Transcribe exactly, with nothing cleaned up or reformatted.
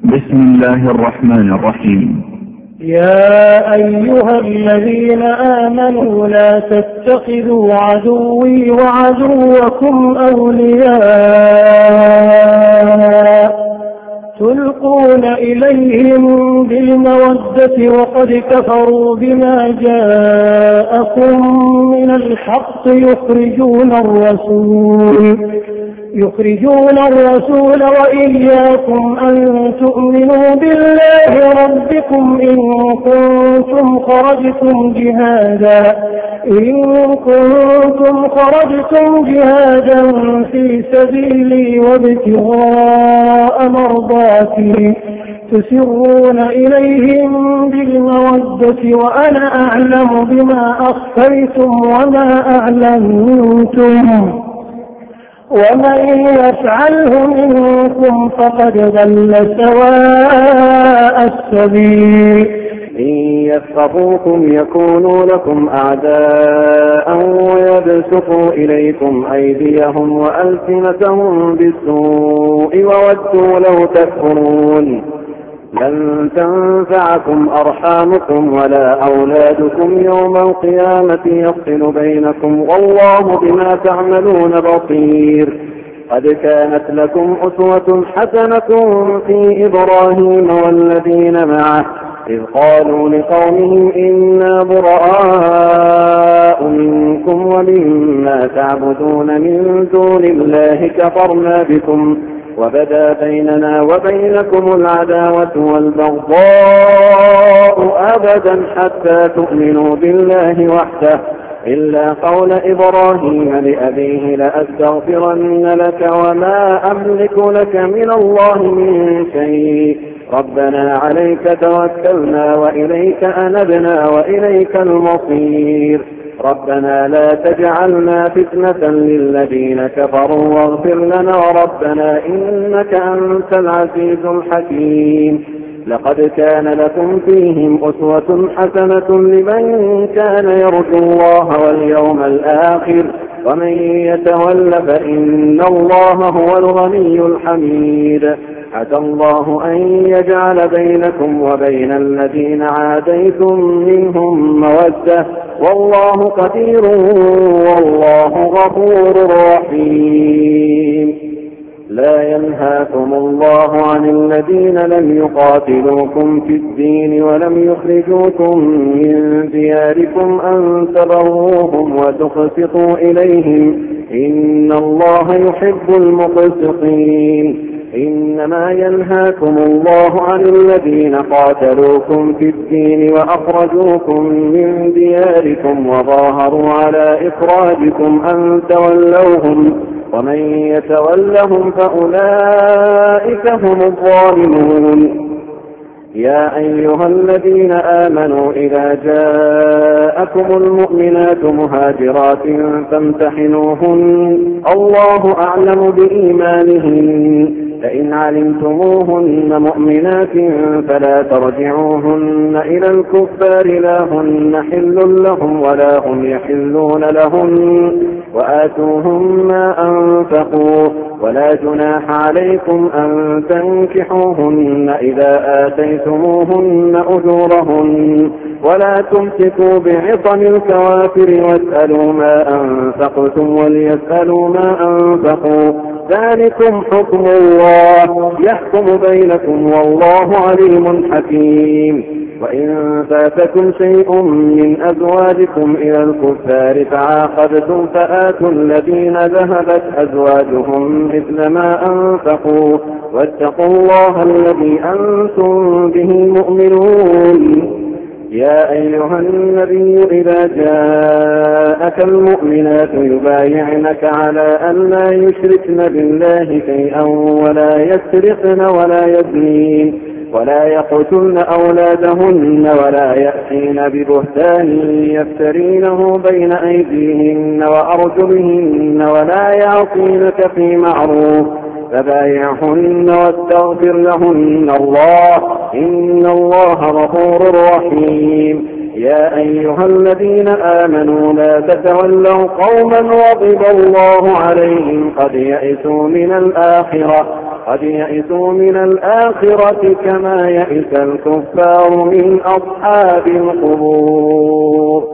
بسم الله الرحمن الرحيم. يا أيها الذين آمنوا لا تتخذوا عدوي وعدوكم أولياء تلقون إليهم بالمودة وقد كفروا بما جاءكم من الحق يخرجون الرسول يخرجون الرسول وإياكم أن تؤمنوا بالله ربكم إن كنتم خرجتم جهادا إن كنتم خرجتم جهادا في سبيلي وابتغاء مرضاتي تسرون إليهم بالمودة وأنا أعلم بما أخفيتم وما أعلنتم ومن يفعله منكم فقد ضل سواء السبيل. إن يثقفوكم يكونوا لكم أعداء ويبسطوا إليكم أيديهم وألسنتهم بالسوء وودوا لو تكفرون. لن تنفعكم أرحامكم ولا أولادكم يوم القيامة يفصل بينكم والله بما تعملون بصير. قد كانت لكم أسوة حسنة في إبراهيم والذين معه إذ قالوا لقومهم إنا براء منكم ومما تعبدون من دون الله كفرنا بكم وبدا بيننا وبينكم العداوة والبغضاء أبدا حتى تؤمنوا بالله وحده إلا قول إبراهيم لأبيه لأستغفرن لك وما أملك لك من الله من شيء ربنا عليك توكلنا وإليك أنبنا وإليك المصير ربنا لا تجعلنا فتنة للذين كفروا واغفر لنا ربنا إنك أنت العزيز الحكيم. لقد كان لكم فيهم أسوة حسنة لمن كان يرجو الله واليوم الآخر ومن يتول فإن الله هو الغني الحميد. عسى الله أن يجعل بينكم وبين الذين عاديتم منهم مودة والله قدير والله غفور رحيم. لا ينهاكم الله عن الذين لم يقاتلوكم في الدين ولم يخرجوكم من دياركم أن تبروهم وتقسطوا إليهم إن الله يحب المقسطين. إنما ينهاكم الله عن الذين قاتلوكم في الدين وأخرجوكم من دياركم وظاهروا على إخراجكم أن تولوهم ومن يتولهم فأولئك هم الظالمون. يا أيها الذين آمنوا إذا جاءكم المؤمنات مهاجرات فامتحنوهن الله أعلم بإيمانهن فإن علمتموهن مؤمنات فلا ترجعوهن إلى الكفار لا هن حل لهم ولا هم يحلون لهم وآتوهم ما أنفقوا ولا جناح عليكم أن تنكحوهن إذا آتيتموهن أجورهن ولا تمسكوا بعصم الكوافر واسألوا ما أنفقتم وليسألوا ما أنفقوا ذلكم حكم الله يحكم بينكم والله عليم حكيم. وإن فاتكم شيء من أزواجكم إلى الكفار فعاقبتم فآتوا الذين ذهبت أزواجهم مثل ما أنفقوا واتقوا الله الذي أنتم به مؤمنون. يا أيها النبي إذا جاءك المؤمنات يبايعنك على أن لا يشركن بالله شيئا ولا يسرقن ولا يزنين ولا يقتلن أولادهن ولا يأتين ببهتان يفترينه بين أيديهن وأرجلهن ولا يعصينك في معروف فبايعهن واستغفر لهن الله إن الله غفور رحيم. يا أيها الذين آمنوا لا تتولوا قوما غضب الله عليهم قد يئسوا من الآخرة قد يئسوا من الآخرة كما يئس الكفار من أصحاب القبور.